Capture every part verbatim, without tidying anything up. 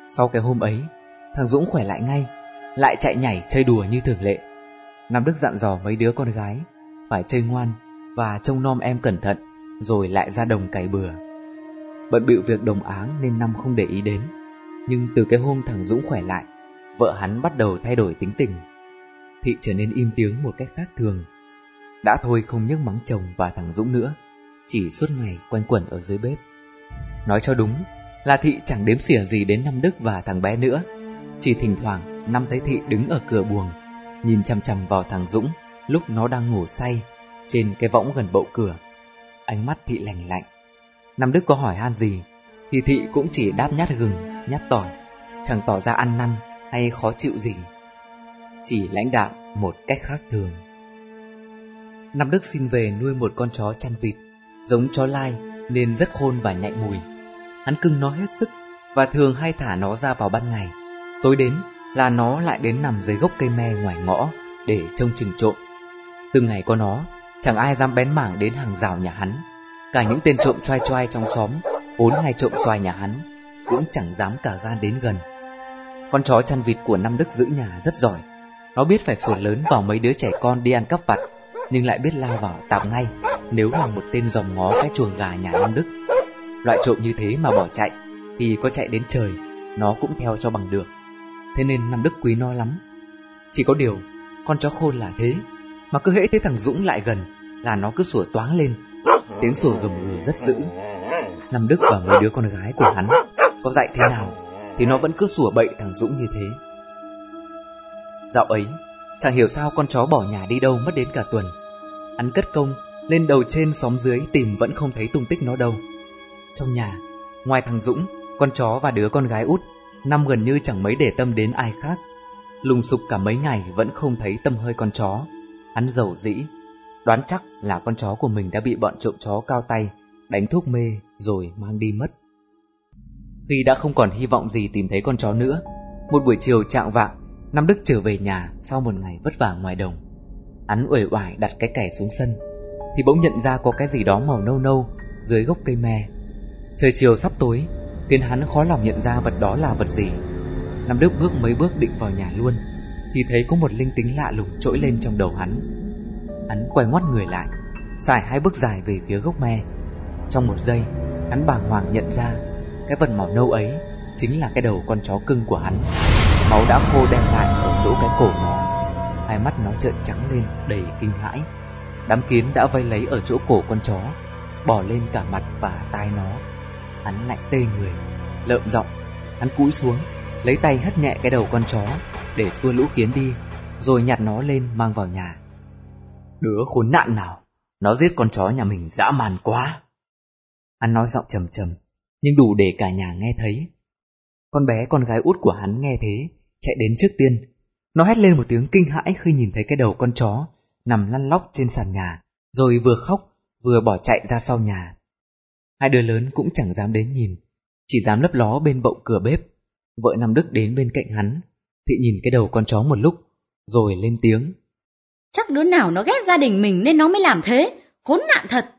Sau cái hôm ấy, thằng Dũng khỏe lại ngay, lại chạy nhảy chơi đùa như thường lệ. Nam Đức dặn dò mấy đứa con gái phải chơi ngoan và trông nom em cẩn thận, rồi lại ra đồng cày bừa. Bận bịu việc đồng áng nên Năm không để ý đến. Nhưng từ cái hôm thằng Dũng khỏe lại, vợ hắn bắt đầu thay đổi tính tình. Thị trở nên im tiếng một cách khác thường. Đã thôi không nhức mắng chồng và thằng Dũng nữa, chỉ suốt ngày quanh quẩn ở dưới bếp. Nói cho đúng là Thị chẳng đếm xỉa gì đến Nam Đức và thằng bé nữa. Chỉ thỉnh thoảng Năm thấy Thị đứng ở cửa buồng, nhìn chằm chằm vào thằng Dũng lúc nó đang ngủ say trên cái võng gần bậu cửa. Ánh mắt Thị lành lạnh. Nam Đức có hỏi han gì thì Thị cũng chỉ đáp nhát gừng, nhát tỏi, chẳng tỏ ra ăn năn hay khó chịu gì, chỉ lãnh đạo một cách khác thường. Nam Đức xin về nuôi một con chó chăn vịt, giống chó lai nên rất khôn và nhạy mùi. Hắn cưng nó hết sức và thường hay thả nó ra vào ban ngày. Tối đến là nó lại đến nằm dưới gốc cây me ngoài ngõ để trông chừng trộm. Từ ngày có nó, chẳng ai dám bén mảng đến hàng rào nhà hắn. Cả những tên trộm choai choai trong xóm vốn hay trộm xoài nhà hắn cũng chẳng dám cả gan đến gần. Con chó chăn vịt của Nam Đức giữ nhà rất giỏi. Nó biết phải sủa lớn vào mấy đứa trẻ con đi ăn cắp vặt, nhưng lại biết lao vào tạp ngay nếu là một tên dòm ngó cái chuồng gà nhà Nam Đức. Loại trộm như thế mà bỏ chạy thì có chạy đến trời, nó cũng theo cho bằng được. Thế nên Nam Đức quý nó lắm. Chỉ có điều, con chó khôn là thế, mà cứ hễ thấy thằng Dũng lại gần là nó cứ sủa toáng lên. Tiếng sủa gầm gừ rất dữ. Nam Đức và mấy đứa con gái của hắn có dạy thế nào thì nó vẫn cứ sủa bậy thằng Dũng như thế. Dạo ấy, chẳng hiểu sao con chó bỏ nhà đi đâu mất đến cả tuần. Hắn cất công lên đầu trên xóm dưới tìm vẫn không thấy tung tích nó đâu. Trong nhà, ngoài thằng Dũng, con chó và đứa con gái út, Năm gần như chẳng mấy để tâm đến ai khác. Lùng sục cả mấy ngày vẫn không thấy tăm hơi con chó. Hắn dầu dĩ, đoán chắc là con chó của mình đã bị bọn trộm chó cao tay đánh thuốc mê rồi mang đi mất. Khi đã không còn hy vọng gì tìm thấy con chó nữa, một buổi chiều chạng vạng, Nam Đức trở về nhà sau một ngày vất vả ngoài đồng. Hắn uể oải đặt cái kẻ xuống sân thì bỗng nhận ra có cái gì đó màu nâu nâu dưới gốc cây me. Trời chiều sắp tối khiến hắn khó lòng nhận ra vật đó là vật gì. Nam Đức bước mấy bước định vào nhà luôn thì thấy có một linh tính lạ lùng trỗi lên trong đầu hắn. Hắn quay ngoắt người lại, xài hai bước dài về phía gốc me. Trong một giây, hắn bàng hoàng nhận ra cái vật màu nâu ấy chính là cái đầu con chó cưng của hắn. Máu đã khô đem lại ở chỗ cái cổ nó. Hai mắt nó trợn trắng lên đầy kinh hãi. Đám kiến đã vây lấy ở chỗ cổ con chó, bò lên cả mặt và tai nó. Hắn lạnh tê người, lợm giọng. Hắn cúi xuống, lấy tay hất nhẹ cái đầu con chó để xua lũ kiến đi, rồi nhặt nó lên mang vào nhà. Đứa khốn nạn nào, nó giết con chó nhà mình dã man quá. Hắn nói giọng trầm trầm, nhưng đủ để cả nhà nghe thấy. Con bé con gái út của hắn nghe thế, chạy đến trước tiên. Nó hét lên một tiếng kinh hãi khi nhìn thấy cái đầu con chó nằm lăn lóc trên sàn nhà, rồi vừa khóc vừa bỏ chạy ra sau nhà. Hai đứa lớn cũng chẳng dám đến nhìn, chỉ dám lấp ló bên bậu cửa bếp. Vợ Nam Đức đến bên cạnh hắn, Thị nhìn cái đầu con chó một lúc, rồi lên tiếng. Chắc đứa nào nó ghét gia đình mình nên nó mới làm thế, khốn nạn thật.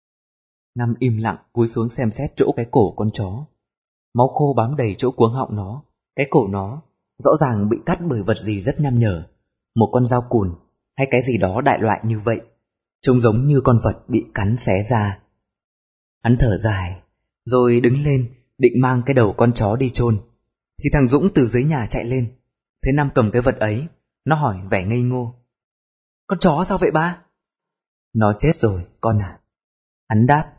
Năm im lặng cúi xuống xem xét chỗ cái cổ con chó. Máu khô bám đầy chỗ cuống họng nó. Cái cổ nó rõ ràng bị cắt bởi vật gì rất nham nhở, một con dao cùn hay cái gì đó đại loại như vậy, trông giống như con vật bị cắn xé ra. Hắn thở dài, rồi đứng lên định mang cái đầu con chó đi chôn. Thì thằng Dũng từ dưới nhà chạy lên, thấy Năm cầm cái vật ấy, nó hỏi vẻ ngây ngô. Con chó sao vậy ba? Nó chết rồi con à. Hắn đáp.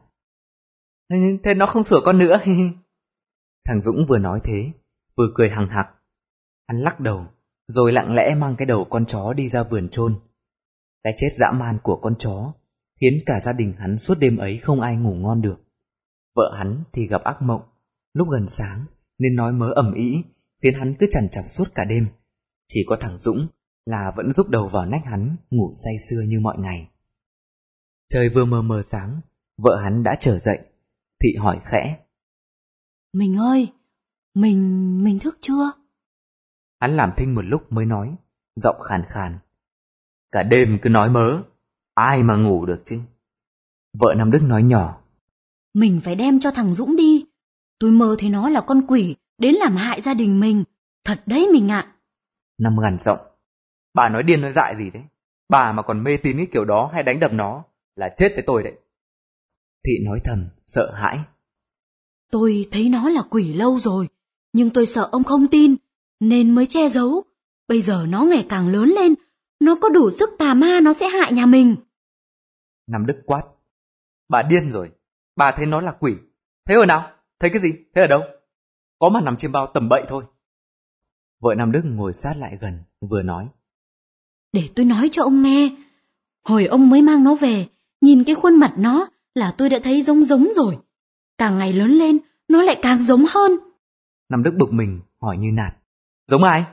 Thế nó không sủa con nữa. Thằng Dũng vừa nói thế, vừa cười hằng hặc. Hắn lắc đầu, rồi lặng lẽ mang cái đầu con chó đi ra vườn chôn. Cái chết dã man của con chó khiến cả gia đình hắn suốt đêm ấy không ai ngủ ngon được. Vợ hắn thì gặp ác mộng lúc gần sáng nên nói mớ ầm ĩ, khiến hắn cứ trằn trọc suốt cả đêm. Chỉ có thằng Dũng là vẫn rúc đầu vào nách hắn ngủ say sưa như mọi ngày. Trời vừa mờ mờ sáng, vợ hắn đã trở dậy. Thị hỏi khẽ. Mình ơi, mình... mình thức chưa? Hắn làm thinh một lúc mới nói, giọng khàn khàn. Cả đêm cứ nói mớ, ai mà ngủ được chứ. Vợ Nam Đức nói nhỏ. Mình phải đem cho thằng Dũng đi. Tôi mơ thấy nó là con quỷ, đến làm hại gia đình mình. Thật đấy mình ạ. Năm gằn giọng. Bà nói điên nói dại gì thế? Bà mà còn mê tín cái kiểu đó hay đánh đập nó là chết với tôi đấy. Thị nói thầm, sợ hãi. Tôi thấy nó là quỷ lâu rồi, nhưng tôi sợ ông không tin, nên mới che giấu. Bây giờ nó ngày càng lớn lên, nó có đủ sức tà ma nó sẽ hại nhà mình. Nam Đức quát. Bà điên rồi, bà thấy nó là quỷ. Thấy ở nào? Thấy cái gì? Thấy ở đâu? Có mà nằm trên bao tầm bậy thôi. Vợ Nam Đức ngồi sát lại gần, vừa nói. Để tôi nói cho ông nghe. Hồi ông mới mang nó về, nhìn cái khuôn mặt nó là tôi đã thấy giống giống rồi. Càng ngày lớn lên, nó lại càng giống hơn. Nam Đức bực mình, hỏi như nạt. Giống ai?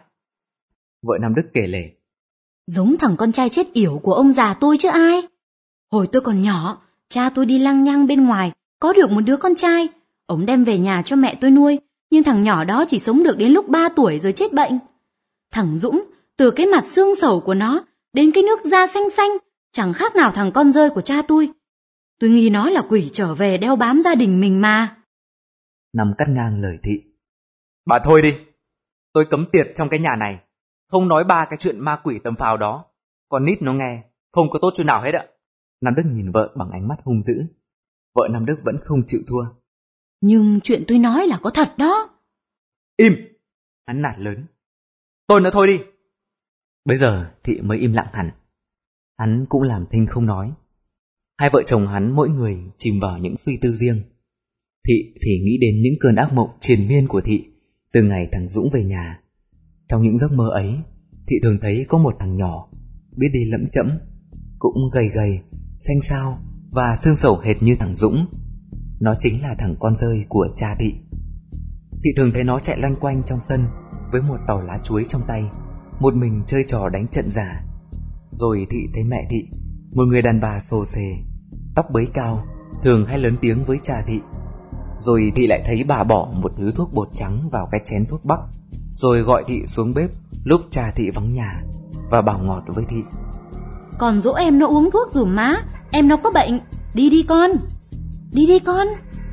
Vợ Nam Đức kể lể. Giống thằng con trai chết yểu của ông già tôi chứ ai. Hồi tôi còn nhỏ, cha tôi đi lăng nhăng bên ngoài, có được một đứa con trai. Ông đem về nhà cho mẹ tôi nuôi, nhưng thằng nhỏ đó chỉ sống được đến lúc ba tuổi rồi chết bệnh. Thằng Dũng, từ cái mặt xương sầu của nó, đến cái nước da xanh xanh, chẳng khác nào thằng con rơi của cha tôi. Tôi nghi nó là quỷ trở về đeo bám gia đình mình mà. Năm cắt ngang lời Thị. Bà thôi đi, tôi cấm tiệt trong cái nhà này, không nói ba cái chuyện ma quỷ tầm phào đó. Con nít nó nghe, không có tốt chỗ nào hết ạ. Nam Đức nhìn vợ bằng ánh mắt hung dữ. Vợ Nam Đức vẫn không chịu thua. Nhưng chuyện tôi nói là có thật đó. Im! Hắn nạt lớn. Tôi nữa thôi đi. Bây giờ Thị mới im lặng hẳn. Hắn cũng làm thinh không nói. Hai vợ chồng hắn mỗi người chìm vào những suy tư riêng. Thị thì nghĩ đến những cơn ác mộng triền miên của Thị từ ngày thằng Dũng về nhà. Trong những giấc mơ ấy, Thị thường thấy có một thằng nhỏ, biết đi lẫm chẫm, cũng gầy gầy, xanh xao và xương sầu hệt như thằng Dũng. Nó chính là thằng con rơi của cha Thị. Thị thường thấy nó chạy loanh quanh trong sân với một tàu lá chuối trong tay, một mình chơi trò đánh trận giả. Rồi Thị thấy mẹ Thị, một người đàn bà xồ xề, tóc bới cao, thường hay lớn tiếng với cha Thị. Rồi Thị lại thấy bà bỏ một thứ thuốc bột trắng vào cái chén thuốc bắc, rồi gọi Thị xuống bếp lúc cha Thị vắng nhà, và bảo ngọt với Thị. Còn dỗ em nó uống thuốc dùm má, em nó có bệnh. Đi đi con, đi đi con.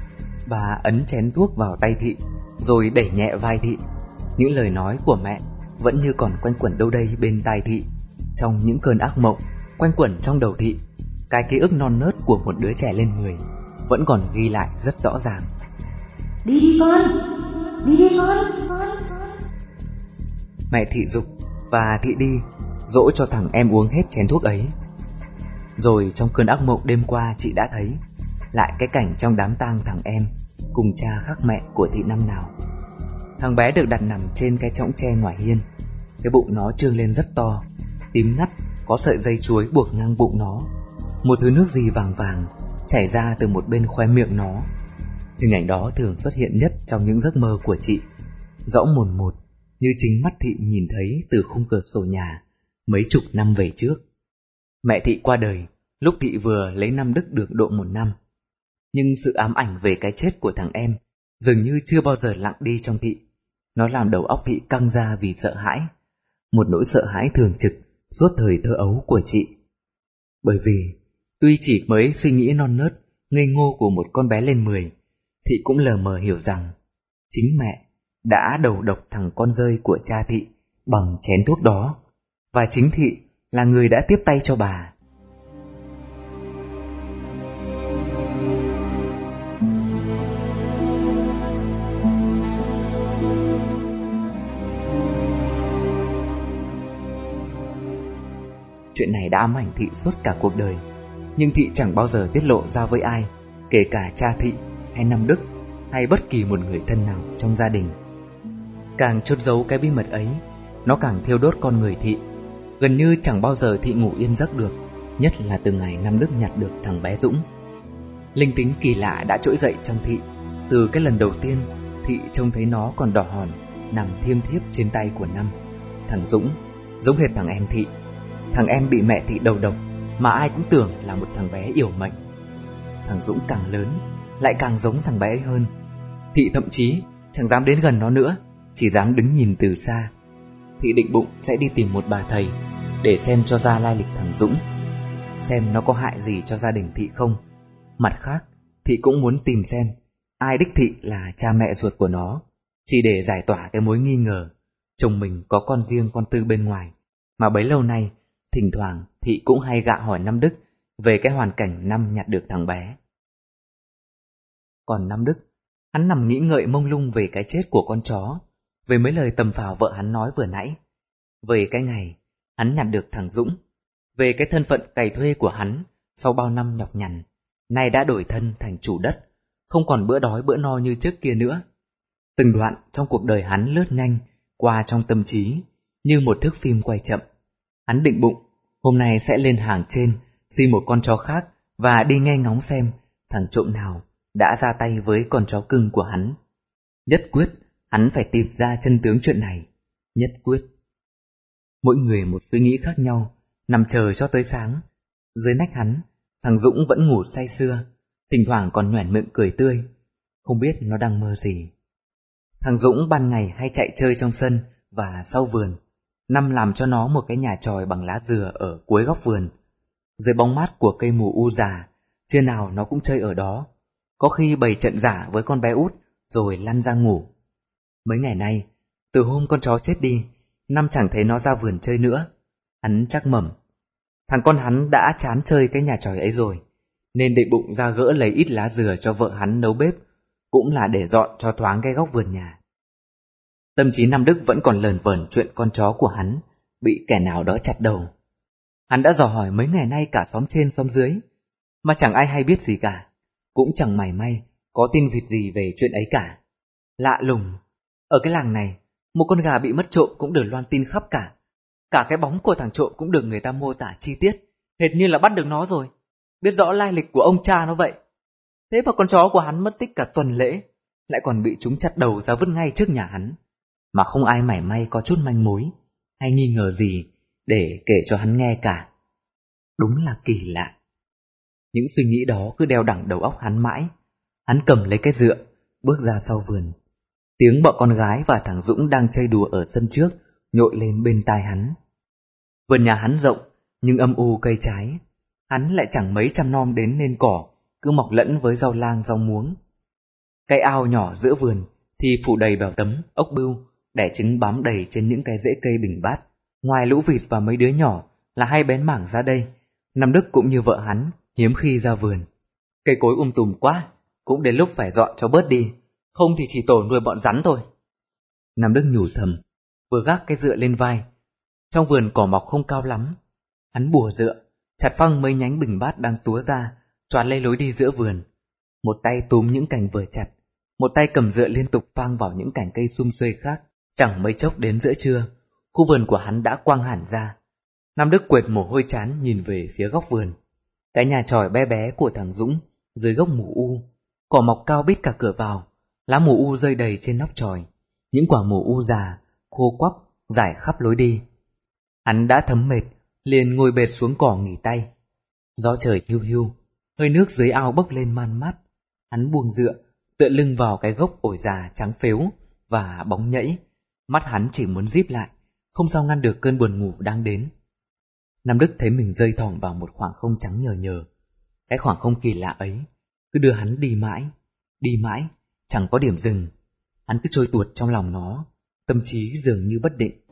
Bà ấn chén thuốc vào tay Thị, rồi đẩy nhẹ vai Thị. Những lời nói của mẹ vẫn như còn quanh quẩn đâu đây bên tai Thị. Trong những cơn ác mộng quanh quẩn trong đầu Thị, cái ký ức non nớt của một đứa trẻ lên mười vẫn còn ghi lại rất rõ ràng. Đi đi con, đi đi con. Mẹ Thị giục và Thị đi, dỗ cho thằng em uống hết chén thuốc ấy. Rồi trong cơn ác mộng đêm qua, chị đã thấy lại cái cảnh trong đám tang thằng em cùng cha khác mẹ của Thị năm nào. Thằng bé được đặt nằm trên cái chõng tre ngoài hiên. Cái bụng nó trương lên rất to, tím ngắt, có sợi dây chuối buộc ngang bụng nó. Một thứ nước gì vàng vàng chảy ra từ một bên khóe miệng nó. Hình ảnh đó thường xuất hiện nhất trong những giấc mơ của chị, rõ mồn một như chính mắt Thị nhìn thấy từ khung cửa sổ nhà mấy chục năm về trước. Mẹ Thị qua đời lúc Thị vừa lấy Nam Đức được độ một năm. Nhưng sự ám ảnh về cái chết của thằng em dường như chưa bao giờ lặng đi trong Thị. Nó làm đầu óc Thị căng ra vì sợ hãi, một nỗi sợ hãi thường trực suốt thời thơ ấu của chị. Bởi vì tuy chỉ mới suy nghĩ non nớt, ngây ngô của một con bé lên mười, Thị cũng lờ mờ hiểu rằng chính mẹ đã đầu độc thằng con rơi của cha Thị bằng chén thuốc đó, và chính Thị là người đã tiếp tay cho bà. Chuyện này đã ám ảnh Thị suốt cả cuộc đời, nhưng Thị chẳng bao giờ tiết lộ ra với ai, kể cả cha Thị hay Nam Đức hay bất kỳ một người thân nào trong gia đình. Càng chôn giấu cái bí mật ấy, nó càng thiêu đốt con người Thị. Gần như chẳng bao giờ Thị ngủ yên giấc được, nhất là từ ngày Nam Đức nhặt được thằng bé Dũng. Linh tính kỳ lạ đã trỗi dậy trong Thị. Từ cái lần đầu tiên Thị trông thấy nó còn đỏ hòn nằm thiêm thiếp trên tay của Năm. Thằng Dũng giống hệt thằng em Thị. Thằng em bị mẹ Thị đầu độc mà ai cũng tưởng là một thằng bé yểu mệnh. Thằng Dũng càng lớn lại càng giống thằng bé ấy hơn. Thị thậm chí chẳng dám đến gần nó nữa, chỉ dám đứng nhìn từ xa. Thị định bụng sẽ đi tìm một bà thầy để xem cho ra lai lịch thằng Dũng, xem nó có hại gì cho gia đình Thị không. Mặt khác, Thị cũng muốn tìm xem ai đích thị là cha mẹ ruột của nó, chỉ để giải tỏa cái mối nghi ngờ chồng mình có con riêng con tư bên ngoài, mà bấy lâu nay thỉnh thoảng Thị cũng hay gạ hỏi Nam Đức về cái hoàn cảnh năm nhặt được thằng bé. Còn Nam Đức, hắn nằm nghĩ ngợi mông lung về cái chết của con chó, về mấy lời tầm phào vợ hắn nói vừa nãy, về cái ngày hắn nhặt được thằng Dũng, về cái thân phận cày thuê của hắn sau bao năm nhọc nhằn, nay đã đổi thân thành chủ đất, không còn bữa đói bữa no như trước kia nữa. Từng đoạn trong cuộc đời hắn lướt nhanh qua trong tâm trí như một thước phim quay chậm. Hắn định bụng hôm nay sẽ lên hàng trên xin một con chó khác và đi nghe ngóng xem thằng trộm nào đã ra tay với con chó cưng của hắn. Nhất quyết hắn phải tìm ra chân tướng chuyện này. Nhất quyết. Mỗi người một suy nghĩ khác nhau, nằm chờ cho tới sáng. Dưới nách hắn, thằng Dũng vẫn ngủ say sưa, thỉnh thoảng còn nhoẻn miệng cười tươi, không biết nó đang mơ gì. Thằng Dũng ban ngày hay chạy chơi trong sân và sau vườn. Năm làm cho nó một cái nhà chòi bằng lá dừa ở cuối góc vườn. Dưới bóng mát của cây mù u già, trưa nào nó cũng chơi ở đó, có khi bày trận giả với con bé út rồi lăn ra ngủ. Mấy ngày nay, từ hôm con chó chết đi, Năm chẳng thấy nó ra vườn chơi nữa. Hắn chắc mẩm thằng con hắn đã chán chơi cái nhà chòi ấy rồi, nên định bụng ra gỡ lấy ít lá dừa cho vợ hắn nấu bếp, cũng là để dọn cho thoáng cái góc vườn nhà. Tâm trí Nam Đức vẫn còn lờn vờn chuyện con chó của hắn bị kẻ nào đó chặt đầu. Hắn đã dò hỏi mấy ngày nay cả xóm trên xóm dưới, mà chẳng ai hay biết gì cả, cũng chẳng mảy may có tin vịt gì về chuyện ấy cả. Lạ lùng, ở cái làng này, một con gà bị mất trộm cũng được loan tin khắp cả. Cả cái bóng của thằng trộm cũng được người ta mô tả chi tiết, hệt như là bắt được nó rồi, biết rõ lai lịch của ông cha nó vậy. Thế mà con chó của hắn mất tích cả tuần lễ, lại còn bị chúng chặt đầu ra vứt ngay trước nhà hắn, mà không ai mảy may có chút manh mối hay nghi ngờ gì để kể cho hắn nghe cả. Đúng là kỳ lạ. Những suy nghĩ đó cứ đeo đẳng đầu óc hắn mãi. Hắn cầm lấy cái dựa, bước ra sau vườn. Tiếng bọn con gái và thằng Dũng đang chơi đùa ở sân trước nhội lên bên tai hắn. Vườn nhà hắn rộng nhưng âm u cây trái, hắn lại chẳng mấy chăm nom đến nên cỏ cứ mọc lẫn với rau lang rau muống. Cái ao nhỏ giữa vườn thì phủ đầy bèo tấm, ốc bươu, đẻ trứng bám đầy trên những cái rễ cây bình bát. Ngoài lũ vịt và mấy đứa nhỏ là hay bén mảng ra đây, Nam Đức cũng như vợ hắn hiếm khi ra vườn. Cây cối um tùm quá, cũng đến lúc phải dọn cho bớt đi, không thì chỉ tổ nuôi bọn rắn thôi. Nam Đức nhủ thầm, vừa gác cái dựa lên vai. Trong vườn cỏ mọc không cao lắm. Hắn bùa dựa, chặt phăng mấy nhánh bình bát đang túa ra, choán lấy lối đi giữa vườn. Một tay túm những cành vừa chặt, một tay cầm dựa liên tục phang vào những cành cây sum xuê khác. Chẳng mấy chốc đến giữa trưa, khu vườn của hắn đã quang hẳn ra. Nam Đức quệt mồ hôi chán nhìn về phía góc vườn. Cái nhà chòi bé bé của thằng Dũng dưới gốc mù u, cỏ mọc cao bít cả cửa vào, lá mù u rơi đầy trên nóc chòi, những quả mù u già khô quắp rải khắp lối đi. Hắn đã thấm mệt, liền ngồi bệt xuống cỏ nghỉ tay. Gió trời hiu hiu, hơi nước dưới ao bốc lên man mát. Hắn buông dựa, tựa lưng vào cái gốc ổi già trắng phếu và bóng nhẫy. Mắt hắn chỉ muốn díp lại, không sao ngăn được cơn buồn ngủ đang đến. Nam Đức thấy mình rơi thỏng vào một khoảng không trắng nhờ nhờ. Cái khoảng không kỳ lạ ấy cứ đưa hắn đi mãi, đi mãi, chẳng có điểm dừng. Hắn cứ trôi tuột trong lòng nó, tâm trí dường như bất định.